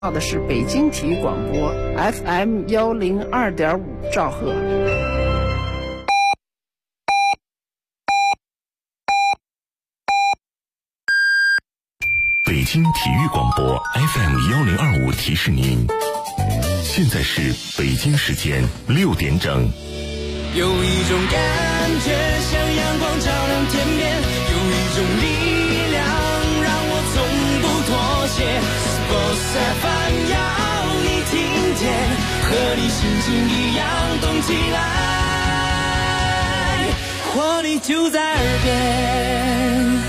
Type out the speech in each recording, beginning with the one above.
到的是北京体育广播 FM 102.5兆赫。 北京体育广播 FM 1025提示您，现在是北京时间6点整。 有一种感觉像阳光照亮天边，有一种力量让我从不妥协。Sports FM 要你听见，和你心情一样动起来，活力就在耳边。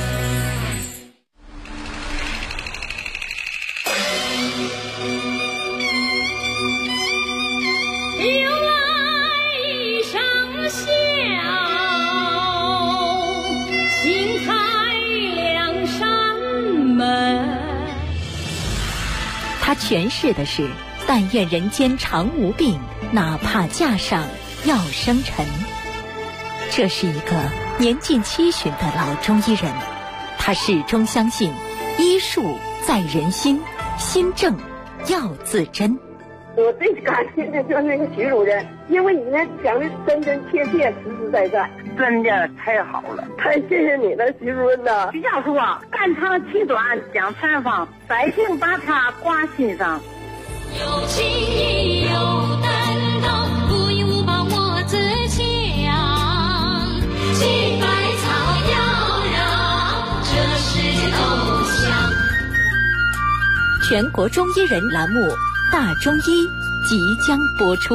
他诠释的是但愿人间常无病，哪怕架上要生尘。这是一个年近70的老中医人，他始终相信医术在人心，心正要自珍。 我最感谢的就是那个徐主任，因为你那讲的真真切切、实实在在， 真的太好了， 太谢谢你了，徐主任呐！ 徐教授啊，肝肠气短讲禅方，百姓把它挂心上。 有情义有担当，不义无报我自强。青百草要让这世界都香。 全国中医人栏目大中医即将播出，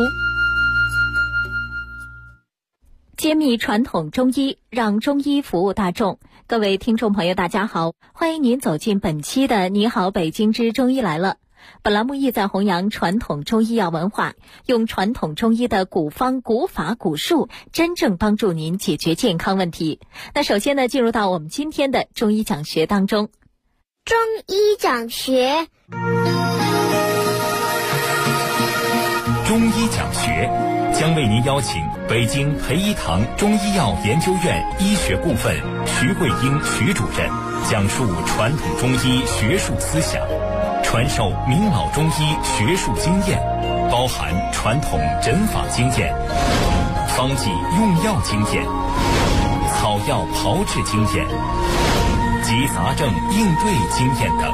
揭秘传统中医，让中医服务大众。各位听众朋友大家好，欢迎您走进本期的你好北京之中医来了。本栏目意在弘扬传统中医药文化，用传统中医的古方古法古术，真正帮助您解决健康问题。那首先呢，进入到我们今天的中医讲学当中。 中医讲学， 中医讲学将为您邀请北京培一堂中医药研究院医学部分徐桂英徐主任讲述传统中医学术思想，传授名老中医学术经验，包含传统诊法经验、方剂用药经验、草药炮制经验及杂症应对经验等。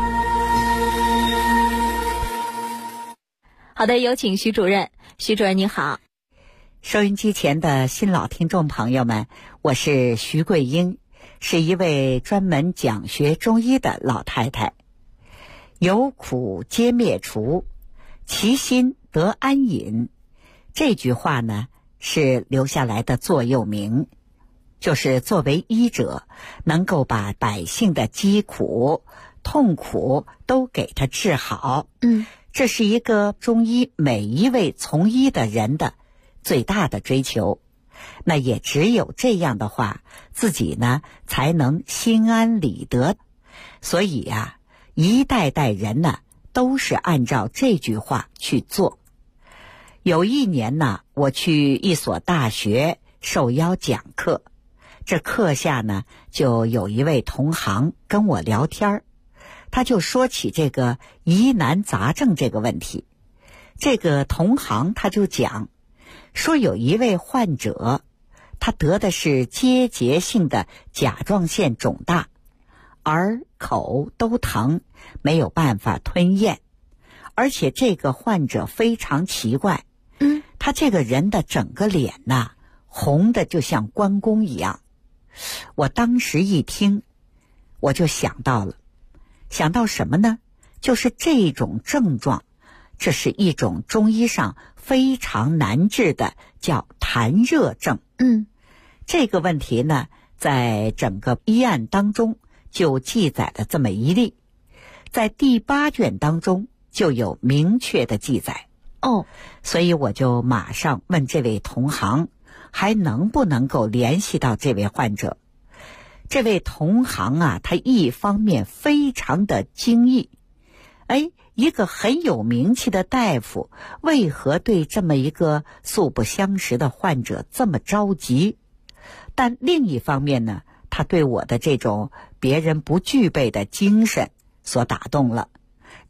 好的，有请徐主任。徐主任您好。 收音机前的新老听众朋友们，我是徐桂英，是一位专门讲学中医的老太太。有苦皆灭除，其心得安隐。这句话呢，是留下来的座右铭，就是作为医者，能够把百姓的疾苦、痛苦都给他治好。这是一个中医每一位从医的人的最大的追求。那也只有这样的话，自己呢才能心安理得。所以啊，一代代人呢都是按照这句话去做。有一年呢，我去一所大学受邀讲课，这课下呢就有一位同行跟我聊天，他就说起这个疑难杂症这个问题。这个同行他就讲说，有一位患者，他得的是结节性的甲状腺肿大，耳口都疼，没有办法吞咽。而且这个患者非常奇怪，他这个人的整个脸呐，红的就像关公一样。我当时一听，我就想到什么呢？就是这种症状，这是一种中医上非常难治的，叫痰热症。这个问题呢，在整个医案当中就记载了这么一例，在第8卷当中就有明确的记载。所以我就马上问这位同行，还能不能够联系到这位患者。这位同行啊，他一方面非常的惊异，一个很有名气的大夫，为何对这么一个素不相识的患者这么着急？但另一方面呢，他对我的这种别人不具备的精神所打动了，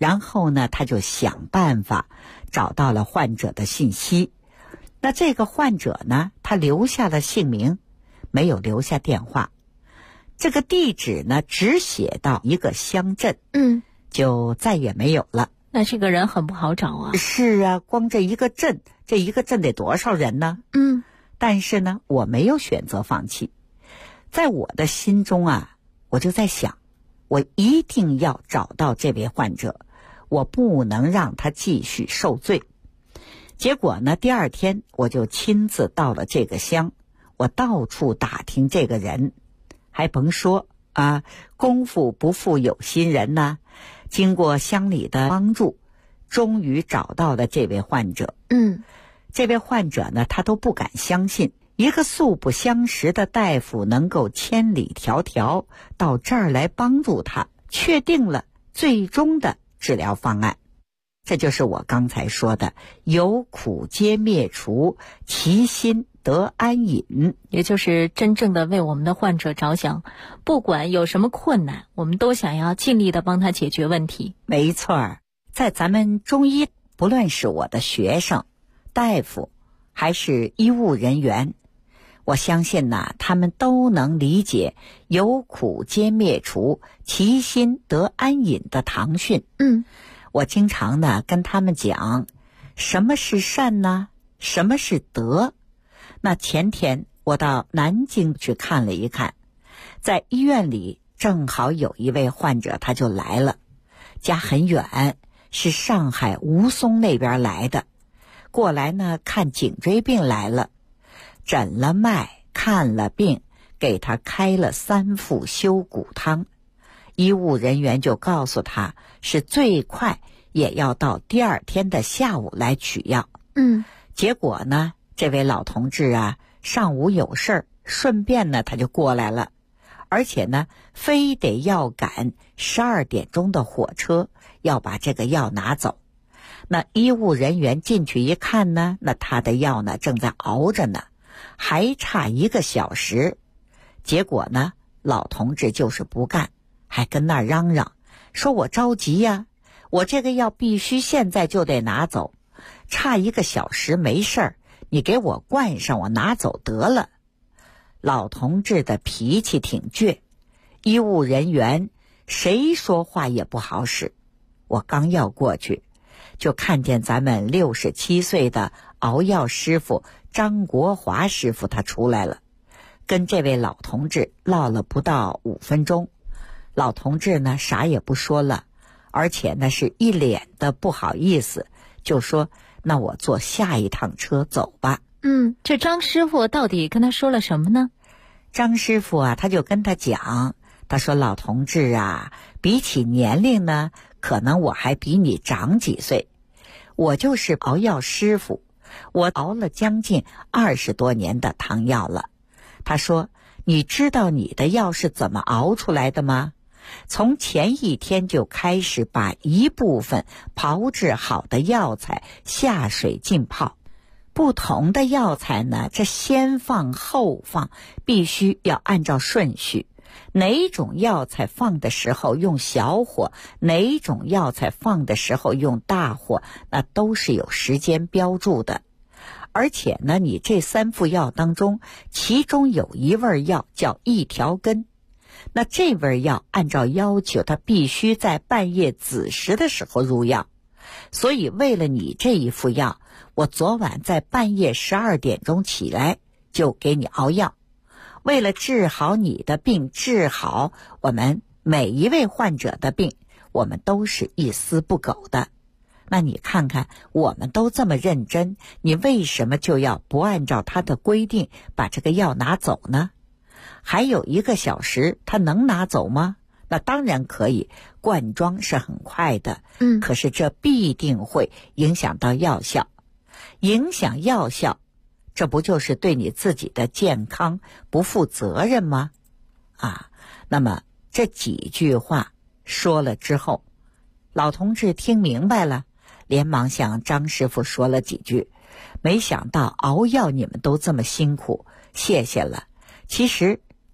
然后呢，他就想办法找到了患者的信息。那这个患者呢，他留下了姓名，没有留下电话。这个地址呢，只写到一个乡镇，就再也没有了。 那这个人很不好找啊。 是啊，光这一个镇得多少人呢？但是呢，我没有选择放弃。在我的心中啊，我就在想，我一定要找到这位患者，我不能让他继续受罪。结果呢，第二天我就亲自到了这个乡，我到处打听这个人。还甭说啊，功夫不负有心人呐，经过乡里的帮助，终于找到了这位患者。这位患者呢，他都不敢相信，一个素不相识的大夫能够千里迢迢到这儿来帮助他，确定了最终的治疗方案。这就是我刚才说的有苦皆灭除，其心得安隐， 也就是真正的为我们的患者着想，不管有什么困难，我们都想要尽力的帮他解决问题。 没错儿，在咱们中医，不论是我的学生、大夫还是医务人员，我相信呐，他们都能理解有苦皆灭除，其心得安隐的堂训。我经常呢跟他们讲，什么是善呢？什么是德？那前天我到南京去看了一看，在医院里正好有一位患者，他就来了，家很远，是上海吴淞那边来的，过来呢看颈椎病来了，诊了脉，看了病，给他开了3副修骨汤。医务人员就告诉他，是最快也要到第二天的下午来取药。结果呢，这位老同志啊，上午有事儿，顺便呢他就过来了，而且呢非得要赶12点钟的火车，要把这个药拿走。那医务人员进去一看呢，那他的药呢正在熬着呢，还差1个小时。结果呢，老同志就是不干，还跟那儿嚷嚷，说我着急呀，我这个药必须现在就得拿走，差1个小时没事儿，你给我灌上，我拿走得了。老同志的脾气挺倔，医务人员谁说话也不好使。我刚要过去，就看见咱们67岁的熬药师傅张国华师傅他出来了，跟这位老同志唠了不到5分钟。老同志呢啥也不说了，而且呢是一脸的不好意思，就说那我坐下一趟车走吧。 这张师傅到底跟他说了什么呢？ 张师傅啊，他就跟他讲，他说老同志啊，比起年龄呢，可能我还比你长几岁，我就是熬药师傅，我熬了将近20多年的汤药了。他说，你知道你的药是怎么熬出来的吗？从前一天就开始把一部分炮制好的药材下水浸泡，不同的药材呢，这先放后放必须要按照顺序，哪种药材放的时候用小火，哪种药材放的时候用大火，那都是有时间标注的。而且呢，你这3副药当中，其中有一味药叫一条根，那这味药按照要求，它必须在半夜子时的时候入药。所以为了你这一副药，我昨晚在半夜12点钟起来就给你熬药。为了治好你的病，治好我们每一位患者的病，我们都是一丝不苟的。那你看看，我们都这么认真，你为什么就要不按照他的规定把这个药拿走呢？还有1个小时，他能拿走吗？那当然可以，灌装是很快的，可是这必定会影响到药效，影响药效，这不就是对你自己的健康不负责任吗？那么这几句话说了之后，老同志听明白了，连忙向张师傅说了几句，没想到熬药你们都这么辛苦，谢谢了。其实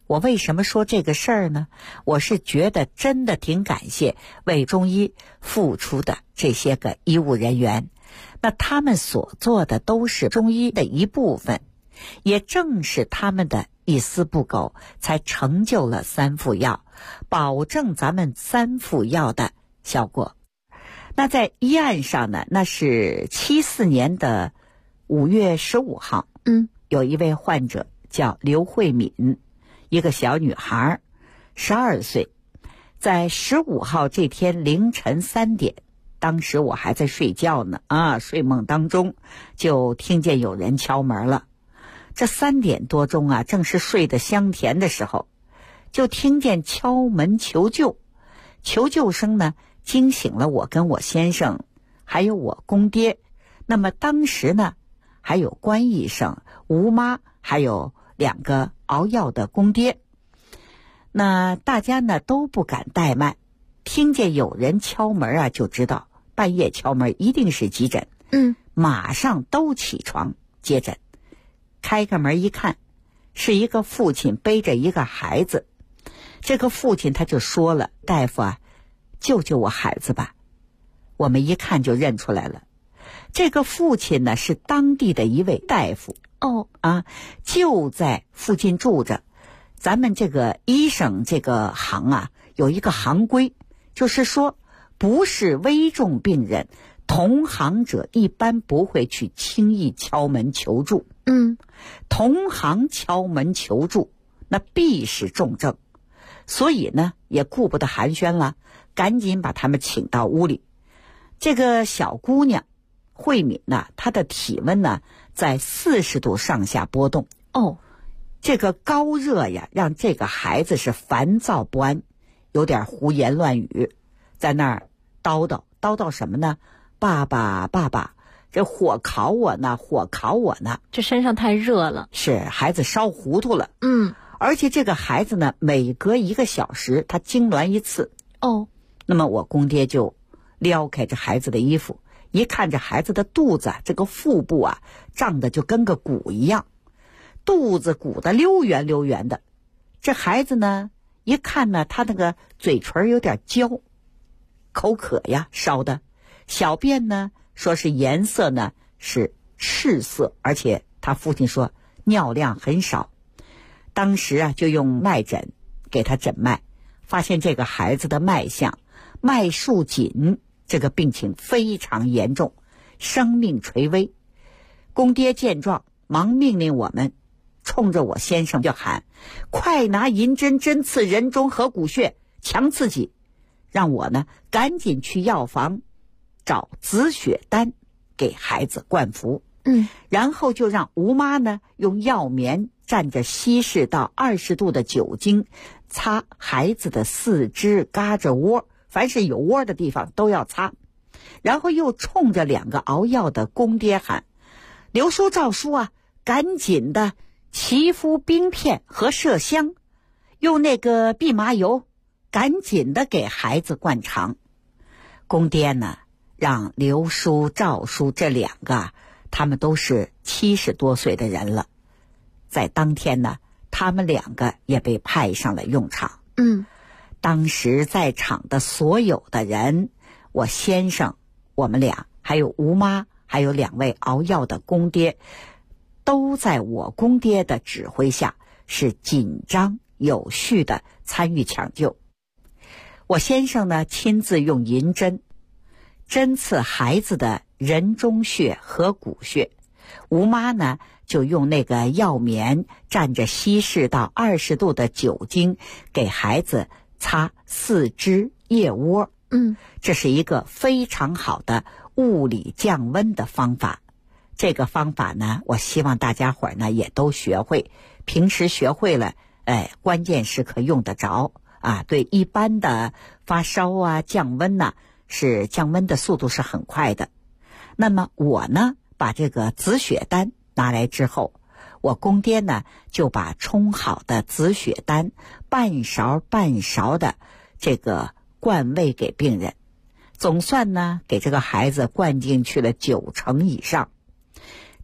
我为什么说这个事儿呢？我是觉得真的挺感谢为中医付出的这些个医务人员，那他们所做的都是中医的一部分，也正是他们的一丝不苟，才成就了3副药，保证咱们3副药的效果。那在医案上呢，那是74年的5月15号，有一位患者叫刘慧敏，一个小女孩，12岁，在15号这天凌晨3点，当时我还在睡觉呢，睡梦当中就听见有人敲门了。这3点多钟啊，正是睡得香甜的时候，就听见敲门求救。求救声呢，惊醒了我跟我先生，还有我公爹。那么当时呢，还有关医生、吴妈，还有2个熬药的公爹。那大家呢都不敢怠慢，听见有人敲门啊，就知道半夜敲门一定是急诊。马上都起床接诊。开个门一看，是一个父亲背着一个孩子。这个父亲他就说了：“大夫啊，救救我孩子吧。”我们一看就认出来了，这个父亲呢是当地的一位大夫。就在附近住着。咱们这个医生这个行啊，有一个行规，就是说不是危重病人，同行者一般不会去轻易敲门求助。同行敲门求助，那必是重症。所以呢，也顾不得寒暄了，赶紧把他们请到屋里。这个小姑娘慧敏呢，她的体温呢在40度上下波动。这个高热呀，让这个孩子是烦躁不安，有点胡言乱语，在那儿叨叨什么呢？爸爸爸爸，这火烤我呢，火烤我呢。 这身上太热了， 是孩子烧糊涂了。而且这个孩子呢，每隔1个小时他痉挛一次。那么我公爹就撩开这孩子的衣服，一看这孩子的肚子，这个腹部啊胀得就跟个鼓一样，肚子鼓得溜圆溜圆的。这孩子呢，一看呢，他那个嘴唇有点焦，口渴呀，烧的。小便呢，说是颜色呢是赤色，而且他父亲说尿量很少。当时啊，就用脉诊给他诊脉，发现这个孩子的脉象脉数紧，这个病情非常严重，生命垂危。公爹见状，忙命令我们冲着我先生就喊：“快拿银针针刺人中合谷穴，强刺激！”让我呢赶紧去药房找止血丹给孩子灌服。然后就让吴妈呢用药棉蘸着稀释到20度的酒精，擦孩子的四肢、胳肢窝，凡是有窝的地方都要擦。然后又冲着2个熬药的公爹喊：“刘叔、赵叔啊，赶紧的齐敷冰片和麝香，用那个蓖麻油，赶紧的给孩子灌肠。”公爹呢，让刘叔、赵叔这2个，他们都是70多岁的人了。在当天呢，他们2个也被派上了用场。当时在场的所有的人，我先生、我们俩，还有吴妈，还有2位熬药的公爹，都在我公爹的指挥下，是紧张有序的参与抢救。我先生呢，亲自用银针针刺孩子的人中穴和谷穴，吴妈呢就用那个药棉蘸着稀释到20度的酒精给孩子擦四肢腋窝。这是一个非常好的物理降温的方法。这个方法呢，我希望大家伙儿呢也都学会，平时学会了，关键时刻用得着啊。对一般的发烧啊、降温呐，是降温的速度是很快的。那么我呢，把这个止血丹拿来之后，我公爹呢就把冲好的止血丹半勺半勺的这个灌喂给病人，总算呢给这个孩子灌进去了90%以上。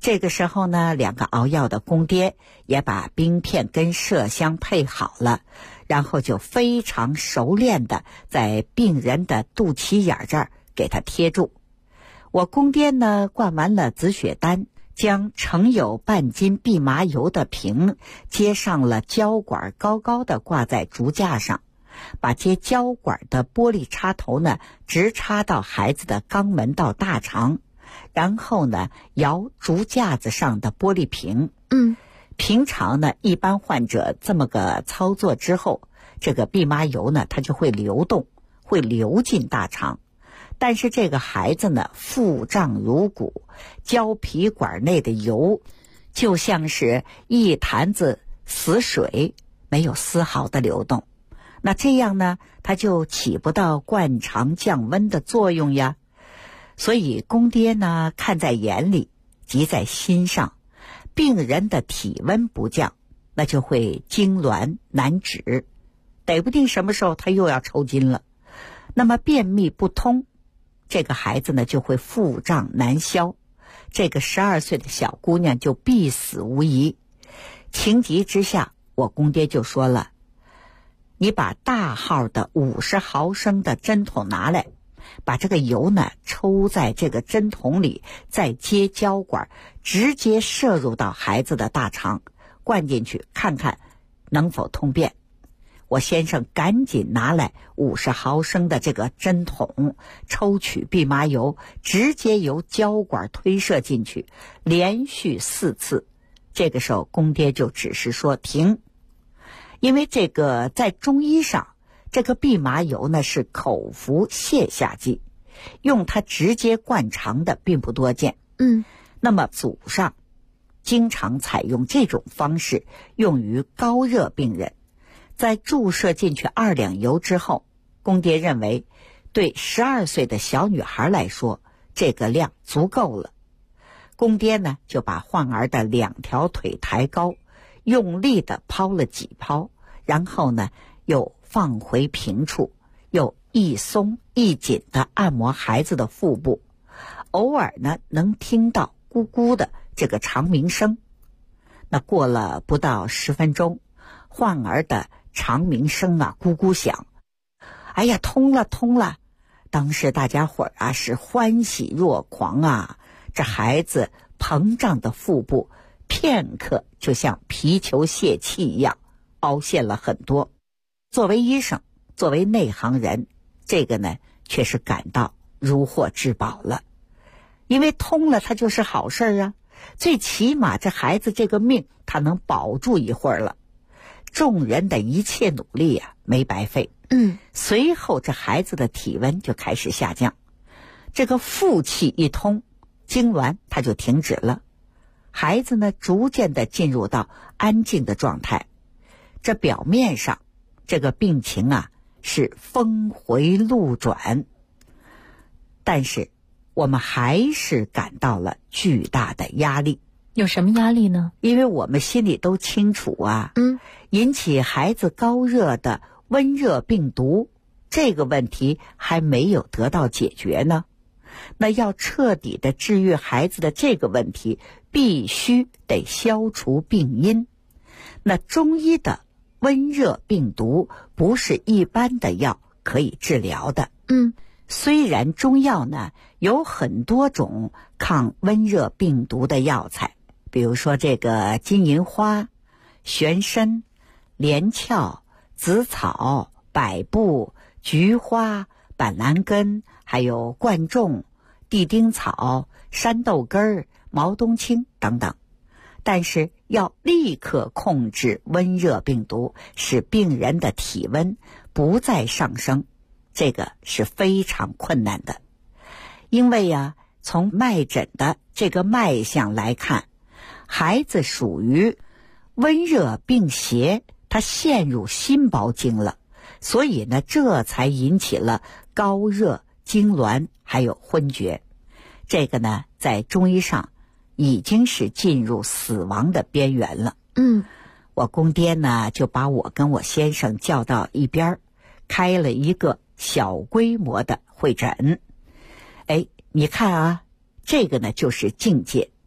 这个时候呢，2个熬药的公爹也把冰片跟麝香配好了，然后就非常熟练的在病人的肚脐眼这儿给他贴住。我公爹呢灌完了止血丹，将盛有半斤蓖麻油的瓶接上了胶管，高高的挂在竹架上，把接胶管的玻璃插头呢直插到孩子的肛门到大肠，然后呢摇竹架子上的玻璃瓶。平常呢一般患者这么个操作之后，这个蓖麻油呢它就会流动，会流进大肠。但是这个孩子呢腹胀如鼓，胶皮管内的油就像是一坛子死水，没有丝毫的流动。那这样呢它就起不到灌肠降温的作用呀。所以公爹呢看在眼里，急在心上，病人的体温不降，那就会痉挛难止，得不定什么时候他又要抽筋了。那么便秘不通，这个孩子呢就会腹胀难消，这个12岁的小姑娘就必死无疑。情急之下，我公爹就说了，你把大号的50毫升的针筒拿来，把这个油呢抽在这个针筒里，再接胶管，直接摄入到孩子的大肠，灌进去看看能否通便。我先生赶紧拿来50毫升的这个针筒，抽取蓖麻油，直接由胶管推射进去，连续4次。这个时候公爹就只是说停，因为这个在中医上，这个蓖麻油呢是口服泻下剂，用它直接灌肠的并不多见。那么祖上经常采用这种方式用于高热病人。在注射进去2两油之后，公爹认为对12岁的小女孩来说，这个量足够了。公爹呢就把患儿的2条腿抬高，用力的抛了几抛，然后呢又放回平处，又一松一紧的按摩孩子的腹部，偶尔呢能听到咕咕的这个肠鸣声。那过了不到10分钟，患儿的肠鸣声啊咕咕响，哎呀通了通了！当时大家伙啊是欢喜若狂啊，这孩子膨胀的腹部片刻就像皮球泄气一样凹陷了很多。作为医生，作为内行人，这个呢却是感到如获至宝了，因为通了它就是好事啊，最起码这孩子这个命他能保住一会儿了。众人的一切努力啊没白费。随后这孩子的体温就开始下降，这个腹气一通，痉挛它就停止了，孩子呢逐渐的进入到安静的状态。这表面上这个病情啊是峰回路转，但是我们还是感到了巨大的压力。 有什么压力呢？ 因为我们心里都清楚啊，引起孩子高热的温热病毒这个问题还没有得到解决呢。那要彻底的治愈孩子的这个问题，必须得消除病因。那中医的温热病毒不是一般的药可以治疗的。虽然中药呢有很多种抗温热病毒的药材，比如说这个金银花、玄参、连翘、紫草、百部、菊花、板蓝根，还有贯众、地丁草、山豆根、毛冬青等等。但是要立刻控制温热病毒，使病人的体温不再上升，这个是非常困难的。因为啊，从脉诊的这个脉象来看，孩子属于温热病邪，他陷入心包经了，所以呢这才引起了高热、痉挛还有昏厥。这个呢在中医上已经是进入死亡的边缘了。我公爹呢就把我跟我先生叫到一边，开了一个小规模的会诊。你看啊，这个呢就是境界。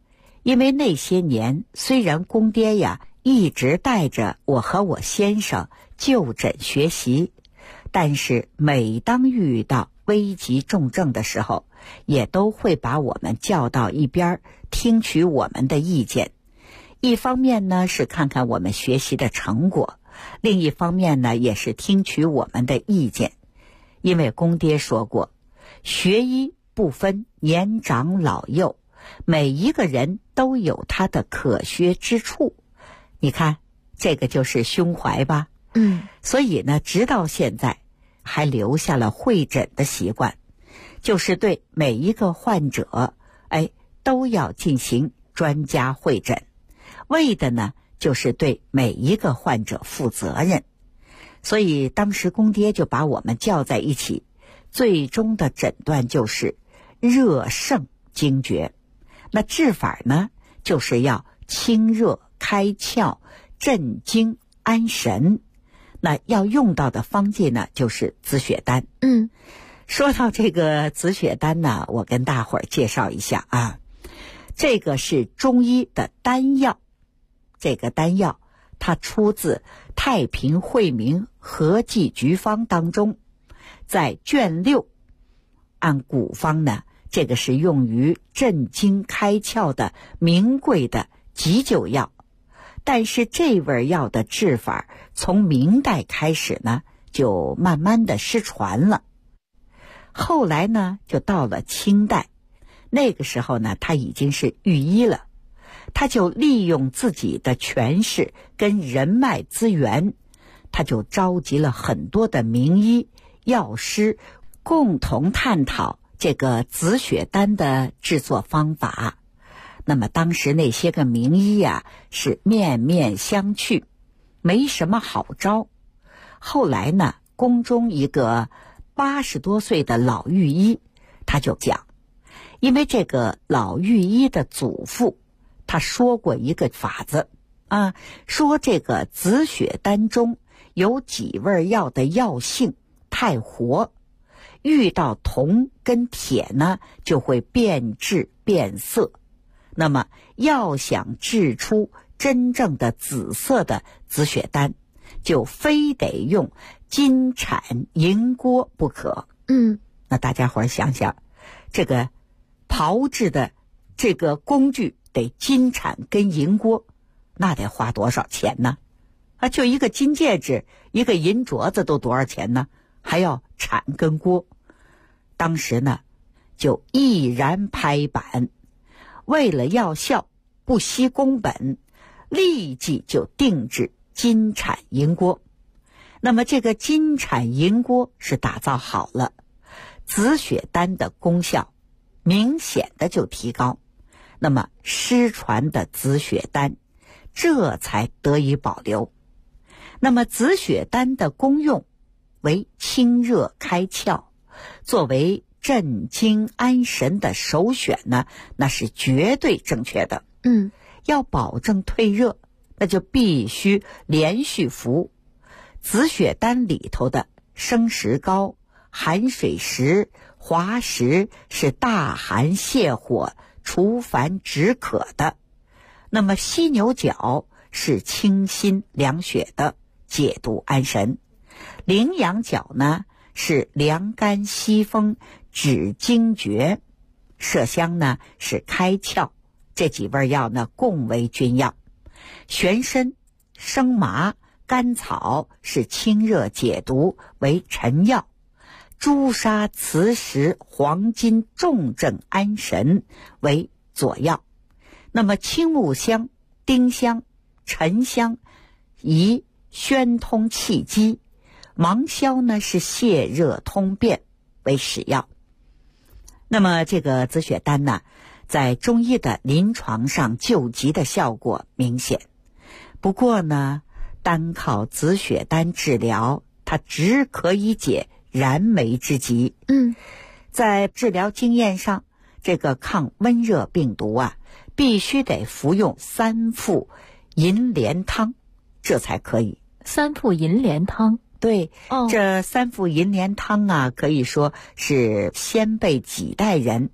因为那些年虽然公爹呀一直带着我和我先生就诊学习，但是每当遇到危急重症的时候，也都会把我们叫到一边听取我们的意见。一方面呢是看看我们学习的成果，另一方面呢也是听取我们的意见。因为公爹说过，学医不分年长老幼，每一个人都有他的可学之处。你看，这个就是胸怀吧。所以呢，直到现在还留下了会诊的习惯，就是对每一个患者，都要进行专家会诊，为的呢，就是对每一个患者负责任。所以当时公爹就把我们叫在一起，最终的诊断就是热盛惊厥。那治法呢，就是要清热开窍、镇惊安神。那要用到的方剂呢，就是紫雪丹。说到这个紫雪丹呢，我跟大伙儿介绍一下啊，这个是中医的丹药。这个丹药它出自《太平惠民合剂局方》当中，在卷6，按古方呢，这个是用于镇惊开窍的名贵的急救药。但是这味药的治法从明代开始呢，就慢慢的失传了。后来呢，就到了清代，那个时候呢，他已经是御医了，他就利用自己的权势跟人脉资源，他就召集了很多的名医药师，共同探讨这个紫雪丹的制作方法。那么当时那些个名医啊，是面面相觑，没什么好招。后来呢，宫中一个80多岁的老御医，他就讲，因为这个老御医的祖父他说过一个法子啊，说这个紫雪丹中有几味药的药性太活，遇到铜跟铁呢，就会变质变色。那么要想制出真正的紫色的紫雪丹，就非得用金铲银锅不可。那大家伙儿想想，这个炮制的这个工具得金铲跟银锅，那得花多少钱呢？就一个金戒指，一个银镯子都多少钱呢？还要铲跟锅。当时呢，就毅然拍板，为了药效，不惜工本，立即就定制金铲银锅。那么这个金铲银锅是打造好了，紫雪丹的功效明显的就提高，那么失传的紫雪丹这才得以保留。那么紫雪丹的功用为清热开窍，作为镇惊安神的首选呢，那是绝对正确的。要保证退热，那就必须连续服。紫雪丹里头的生石膏、寒水石、滑石是大寒泻火、除烦止渴的。那么犀牛角是清心凉血的，解毒安神。羚羊角呢是凉肝息风、止惊厥。麝香呢是开窍。这几味药呢共为君药。玄参、生麻、甘草是清热解毒，为臣药。朱砂、磁石、黄金重镇安神，为佐药。那么青木香、丁香、沉香宜宣通气机。芒硝呢是泻热通便，为使药。那么这个紫雪丹呢，在中医的临床上救急的效果明显。不过呢，单靠紫雪丹治疗，它只可以解燃眉之急。在治疗经验上，这个抗温热病毒啊，必须得服用3副银莲汤，这才可以。 3副银莲汤。 对，这3副银莲汤啊，可以说是先辈几代人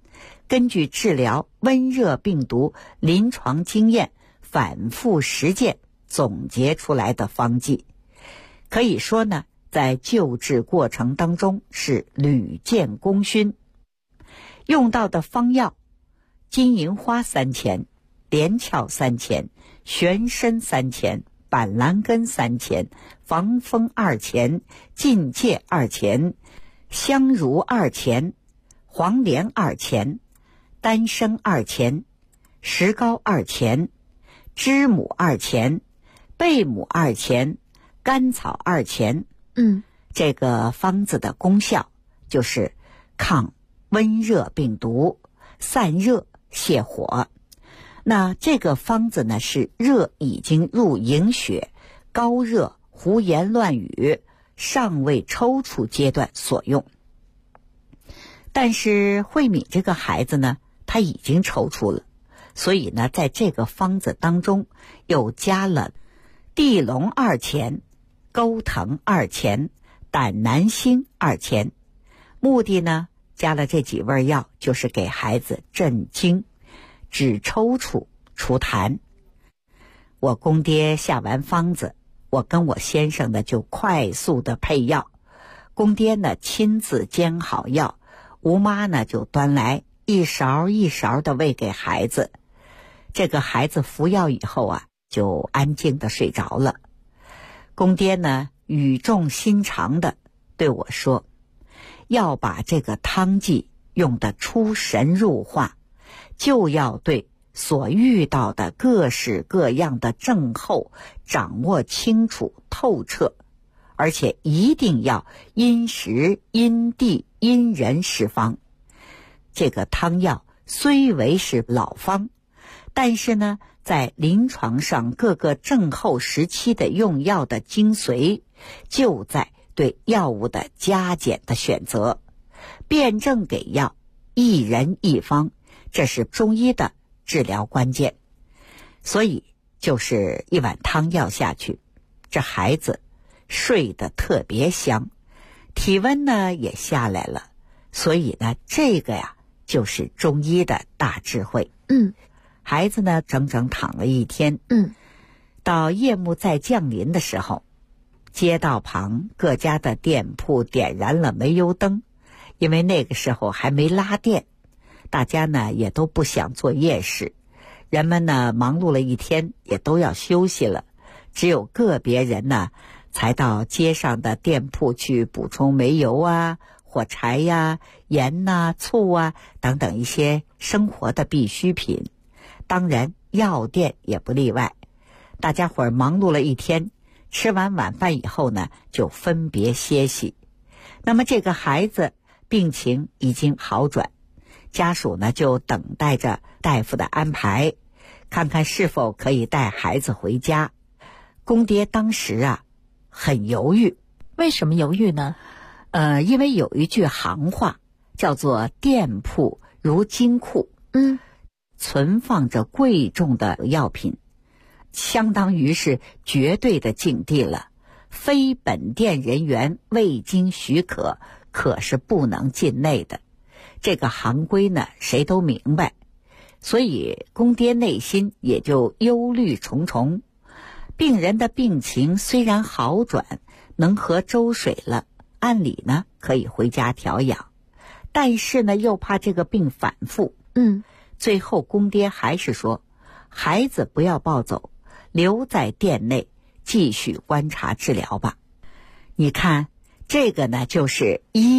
根据治疗温热病毒临床经验反复实践总结出来的方剂。可以说呢，在救治过程当中是屡见功勋。用到的方药：金银花3钱，连翘3钱，玄参3钱，板蓝根3钱，防风2钱，荆芥2钱，香茹2钱，黄连2钱，丹参2钱，石膏2钱，知母2钱，贝母2钱，甘草2钱。这个方子的功效就是抗温热病毒，散热泻火。那这个方子呢，是热已经入营血，高热胡言乱语，尚未抽搐阶段所用。但是慧敏这个孩子呢，他已经抽搐了，所以呢，在这个方子当中又加了地龙2钱，钩藤2钱，胆南星2钱。目的呢，加了这几味药，就是给孩子镇惊，止抽搐，除痰。我公爹下完方子，我跟我先生呢就快速的配药。公爹呢亲自煎好药，吴妈呢就端来一勺一勺的喂给孩子。这个孩子服药以后啊，就安静的睡着了。公爹呢语重心长的对我说，要把这个汤剂用得出神入化，就要对所遇到的各式各样的症候掌握清楚透彻，而且一定要因时因地因人施方。这个汤药虽为是老方，但是呢，在临床上各个症候时期的用药的精髓，就在对药物的加减的选择，辩证给药，一人一方，这是中医的治疗关键。所以就是一碗汤药下去，这孩子睡得特别香，体温呢也下来了。所以呢，这个呀就是中医的大智慧。孩子呢整整躺了一天。到夜幕再降临的时候，街道旁各家的店铺点燃了煤油灯，因为那个时候还没拉电，大家呢也都不想做夜市，人们呢忙碌了一天也都要休息了，只有个别人呢才到街上的店铺去补充煤油啊、火柴呀、盐呐、醋啊等等一些生活的必需品，当然药店也不例外。大家伙儿忙碌了一天，吃完晚饭以后呢，就分别歇息。那么这个孩子病情已经好转，家属呢就等待着大夫的安排，看看是否可以带孩子回家。公爹当时啊很犹豫。 为什么犹豫呢？ 因为有一句行话叫做店铺如金库，存放着贵重的药品，相当于是绝对的禁地了，非本店人员未经许可可是不能进内的。这个行规呢谁都明白，所以公爹内心也就忧虑重重。病人的病情虽然好转，能喝粥水了，按理呢可以回家调养，但是呢又怕这个病反复。最后公爹还是说，孩子不要抱走，留在店内继续观察治疗吧。你看这个呢就是医